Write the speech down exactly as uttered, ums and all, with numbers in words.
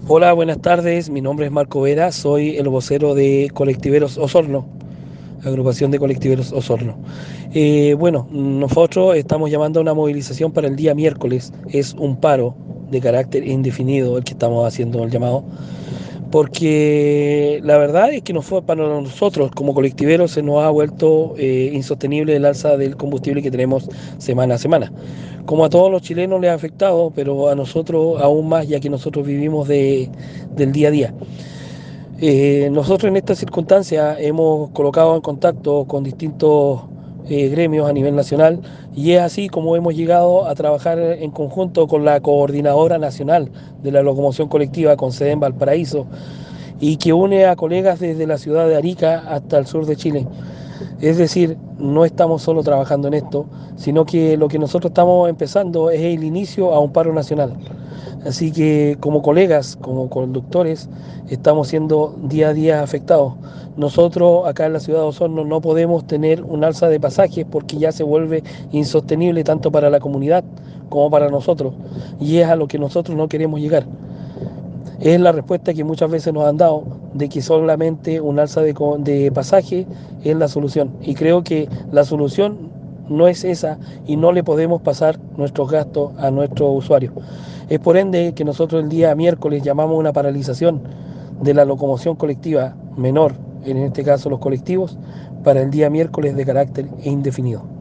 Hola, buenas tardes. Mi nombre es Marco Vera, soy el vocero de Colectiveros Osorno, agrupación de Colectiveros Osorno. Eh, bueno, nosotros estamos llamando a una movilización para el día miércoles. Es un paro de carácter indefinido el que estamos haciendo el llamado, porque la verdad es que nos fue, para nosotros como colectiveros se nos ha vuelto eh, insostenible el alza del combustible que tenemos semana a semana. Como a todos los chilenos les ha afectado, pero a nosotros aún más, ya que nosotros vivimos de, del día a día. Eh, nosotros en esta circunstancia hemos colocado en contacto con distintos eh, gremios a nivel nacional y es así como hemos llegado a trabajar en conjunto con la Coordinadora Nacional de la Locomoción Colectiva, con sede en Valparaíso, y que une a colegas desde la ciudad de Arica hasta el sur de Chile. Es decir, no estamos solo trabajando en esto, sino que lo que nosotros estamos empezando es el inicio a un paro nacional. Así que como colegas, como conductores, estamos siendo día a día afectados. Nosotros acá en la ciudad de Osorno no podemos tener un alza de pasajes porque ya se vuelve insostenible tanto para la comunidad como para nosotros. Y es a lo que nosotros no queremos llegar. Es la respuesta que muchas veces nos han dado de que solamente un alza de, de pasaje es la solución. Y creo que la solución no es esa y no le podemos pasar nuestros gastos a nuestros usuarios. Es por ende que nosotros el día miércoles llamamos una paralización de la locomoción colectiva menor, en este caso los colectivos, para el día miércoles de carácter indefinido.